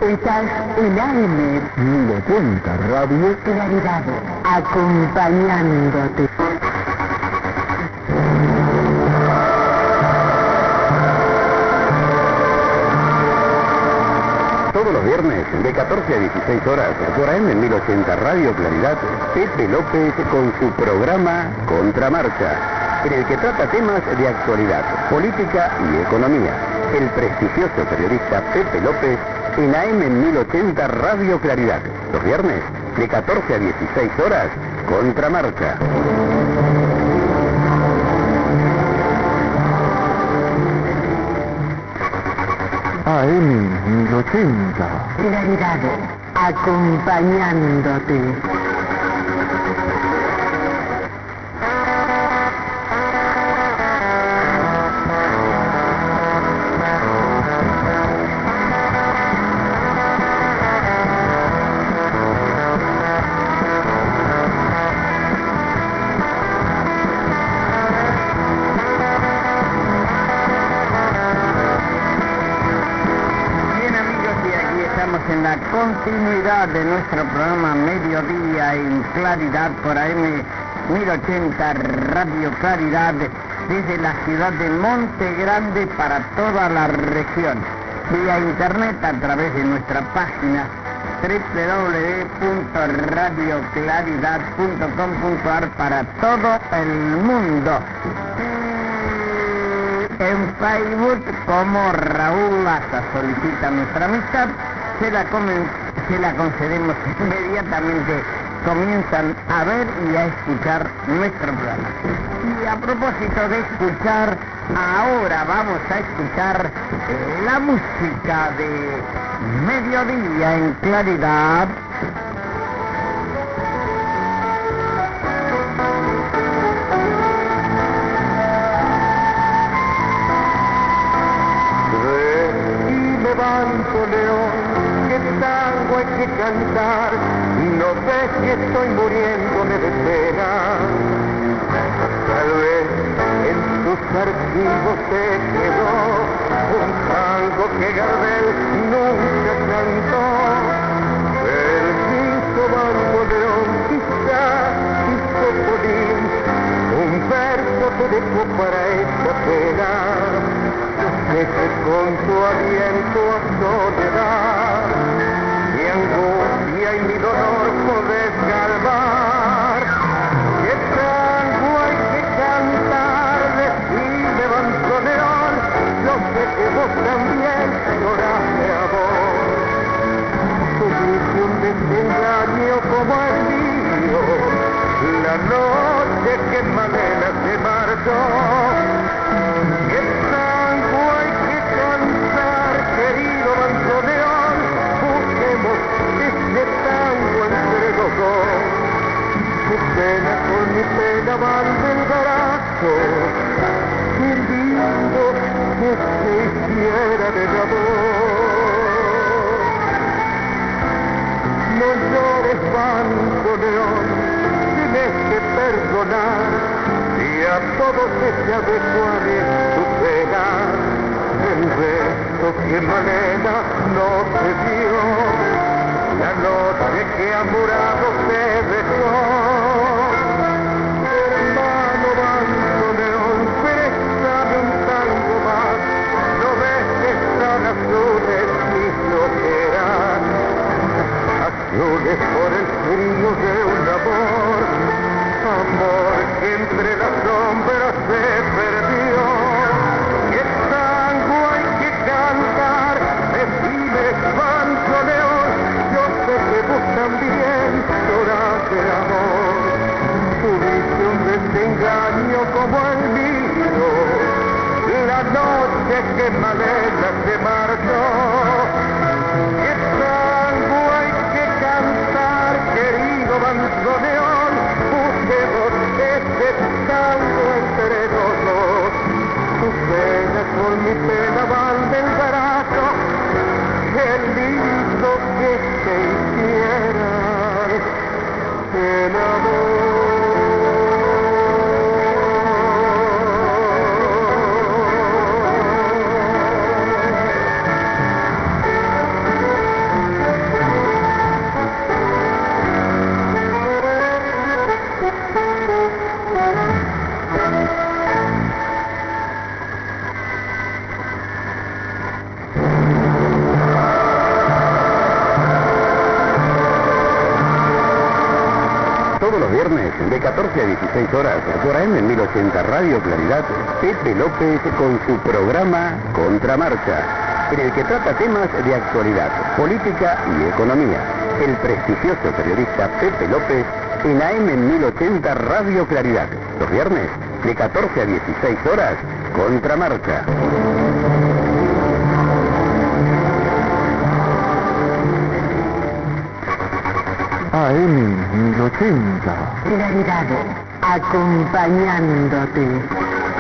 Estás en AM 1080 Radio Claridad, acompañándote. Todos los viernes, de 14 a 16 horas, por AM 1080 Radio Claridad, Pepe López con su programa Contramarcha, en el que trata temas de actualidad, política y economía. El prestigioso periodista Pepe López en AM 1080 Radio Claridad. Los viernes, de 14 a 16 horas, Contramarcha. AM 1080. Claridad, acompañándote. En la continuidad de nuestro programa Mediodía en Claridad por AM 1080 Radio Claridad desde la ciudad de Monte Grande para toda la región, vía internet a través de nuestra página www.radioclaridad.com.ar para todo el mundo. En Facebook, como Raúl Laza solicita nuestra amistad, se la concedemos inmediatamente. Comienzan a ver y a escuchar nuestro programa. Y a propósito de escuchar, ahora vamos a escuchar la música de Mediodía en Claridad. Levanto león, que tango hay que cantar, no ves que estoy muriéndome de pena. Tal vez en tus archivos se quedó un tango que Gardel nunca cantó. El quinto banco león quizá hizo Polín, un verso te dejó para esta pena. Que con tu aliento a soledad, mi angustia y mi dolor podés calmar. Que tango hay que cantar, decime bandoneón, yo sé que vos también llorás de amor. Tuviste un desengaño como el mío, la noche que Malena se marchó. Querido bandoneón, busquemos este tango entre los dos. Tu pena con mi pena van del barato, qué lindo que se hiciera del amor. No llores bandoneón, tienes que perdonar, y a todos se adecuaré tu pena. El beso que Malena no te dio, la noche que amurado se dejó. Hermano bandoneón, préstame un tango más, no ves que están azules mis ojeras, azules por el frío de un amor, amor que entre las sombras se perdió. Bandoneón, yo sé que vos también llorás de amor. Tuviste un desengaño como el mío, la noche que Malena se marchó. ¿Qué tango hay que cantar, querido bandoneón? Busquemos este tango entre los dos. Tu pena con mi pena van del barato. Qué lindo que se hiciera el amor. 14 a 16 horas, por AM en 1080 Radio Claridad, Pepe López con su programa Contramarcha, en el que trata temas de actualidad, política y economía. El prestigioso periodista Pepe López en AM en 1080 Radio Claridad. Los viernes, de 14 a 16 horas, Contramarcha. AM 1080. Claridad, acompañándote.